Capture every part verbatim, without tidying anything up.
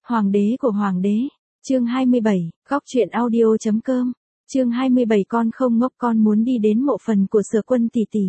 Hoàng đế của hoàng đế, chương hai mươi bảy, góc truyện audio.com, chương hai mươi bảy con không ngốc con muốn đi đến mộ phần của Sở Quân tỷ tỷ.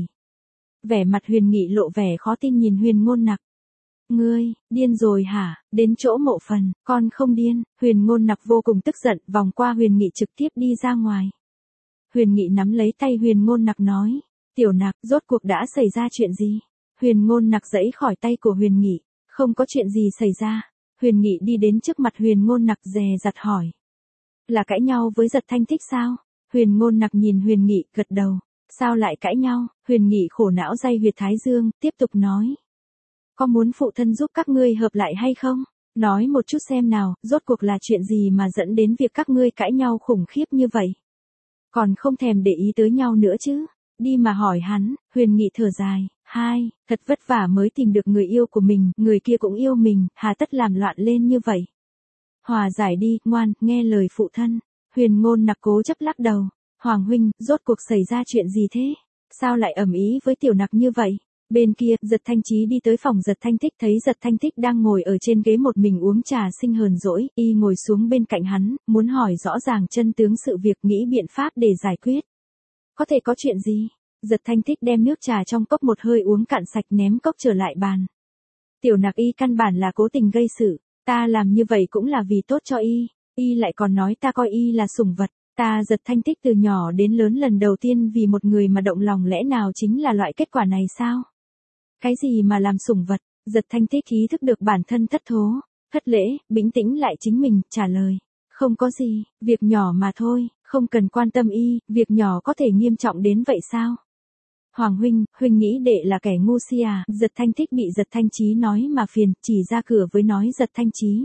Vẻ mặt Huyền Nghị lộ vẻ khó tin nhìn Huyền Ngôn Nặc. Ngươi, điên rồi hả, đến chỗ mộ phần, con không điên. Huyền Ngôn Nặc vô cùng tức giận, vòng qua Huyền Nghị trực tiếp đi ra ngoài. Huyền Nghị nắm lấy tay Huyền Ngôn Nặc nói, Tiểu Nặc, rốt cuộc đã xảy ra chuyện gì? Huyền Ngôn Nặc giãy khỏi tay của Huyền Nghị, không có chuyện gì xảy ra. Huyền Nghị đi đến trước mặt Huyền Ngôn Nặc dè dặt hỏi. Là cãi nhau với Giật Thanh Thích sao? Huyền Ngôn Nặc nhìn Huyền Nghị, gật đầu. Sao lại cãi nhau? Huyền Nghị khổ não day huyệt thái dương, tiếp tục nói. Có muốn phụ thân giúp các ngươi hợp lại hay không? Nói một chút xem nào, rốt cuộc là chuyện gì mà dẫn đến việc các ngươi cãi nhau khủng khiếp như vậy? Còn không thèm để ý tới nhau nữa chứ? Đi mà hỏi hắn. Huyền Nghị thở dài. Hai, thật vất vả mới tìm được người yêu của mình, người kia cũng yêu mình, hà tất làm loạn lên như vậy. Hòa giải đi, ngoan, nghe lời phụ thân. Huyền Ngôn Nặc cố chấp lắc đầu. Hoàng huynh, rốt cuộc xảy ra chuyện gì thế? Sao lại ầm ĩ với Tiểu Nặc như vậy? Bên kia, Giật Thanh Chí đi tới phòng Giật Thanh Thích, thấy Giật Thanh Thích đang ngồi ở trên ghế một mình uống trà sinh hờn dỗi, y ngồi xuống bên cạnh hắn, muốn hỏi rõ ràng chân tướng sự việc, nghĩ biện pháp để giải quyết. Có thể có chuyện gì? Giật Thanh Thích đem nước trà trong cốc một hơi uống cạn sạch, ném cốc trở lại bàn. Tiểu Nặc y căn bản là cố tình gây sự, ta làm như vậy cũng là vì tốt cho y, y lại còn nói ta coi y là sủng vật. Ta Giật Thanh Thích từ nhỏ đến lớn lần đầu tiên vì một người mà động lòng, lẽ nào chính là loại kết quả này sao? Cái gì mà làm sủng vật? Giật Thanh Thích ý thức được bản thân thất thố, thất lễ, bình tĩnh lại chính mình, trả lời. Không có gì, việc nhỏ mà thôi, không cần quan tâm y, việc nhỏ có thể nghiêm trọng đến vậy sao? Hoàng huynh, huynh nghĩ đệ là kẻ ngu si à? Giật Thanh Thích bị Giật Thanh Chí nói mà phiền, chỉ ra cửa với nói Giật Thanh Chí.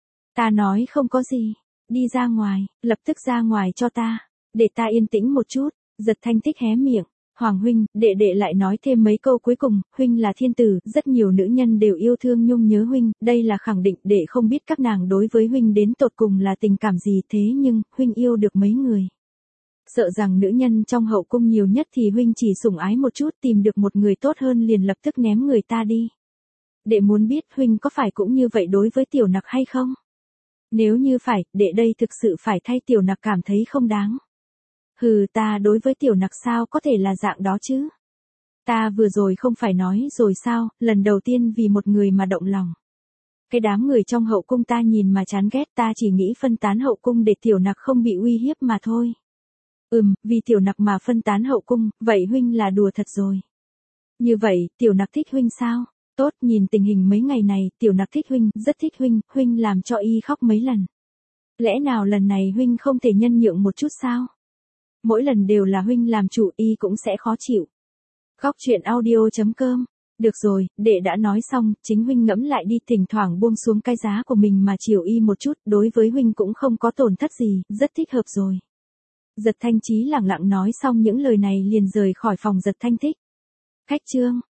Ta nói không có gì. Đi ra ngoài, lập tức ra ngoài cho ta, để ta yên tĩnh một chút. Giật Thanh Thích hé miệng. Hoàng huynh, đệ đệ lại nói thêm mấy câu cuối cùng, huynh là thiên tử, rất nhiều nữ nhân đều yêu thương nhung nhớ huynh, đây là khẳng định, đệ không biết các nàng đối với huynh đến tột cùng là tình cảm gì, thế nhưng, huynh yêu được mấy người. Sợ rằng nữ nhân trong hậu cung nhiều nhất thì huynh chỉ sủng ái một chút, tìm được một người tốt hơn liền lập tức ném người ta đi. Đệ muốn biết huynh có phải cũng như vậy đối với Tiểu Nặc hay không? Nếu như phải, đệ đây thực sự phải thay Tiểu Nặc cảm thấy không đáng. Hừ, ta đối với Tiểu Nặc sao có thể là dạng đó chứ? Ta vừa rồi không phải nói rồi sao, lần đầu tiên vì một người mà động lòng. Cái đám người trong hậu cung ta nhìn mà chán ghét, ta chỉ nghĩ phân tán hậu cung để Tiểu Nặc không bị uy hiếp mà thôi. Ừm, vì Tiểu Nặc mà phân tán hậu cung, vậy huynh là đùa thật rồi. Như vậy, Tiểu Nặc thích huynh sao? Tốt, nhìn tình hình mấy ngày này, Tiểu Nặc thích huynh, rất thích huynh, huynh làm cho y khóc mấy lần. Lẽ nào lần này huynh không thể nhân nhượng một chút sao? Mỗi lần đều là huynh làm chủ, y cũng sẽ khó chịu. Góc truyện audio.com. Được rồi, đệ đã nói xong, chính huynh ngẫm lại đi, thỉnh thoảng buông xuống cái giá của mình mà chiều y một chút, đối với huynh cũng không có tổn thất gì, rất thích hợp rồi. Giật Thanh Chí lẳng lặng nói xong những lời này liền rời khỏi phòng Giật Thanh Thích. Khách chương.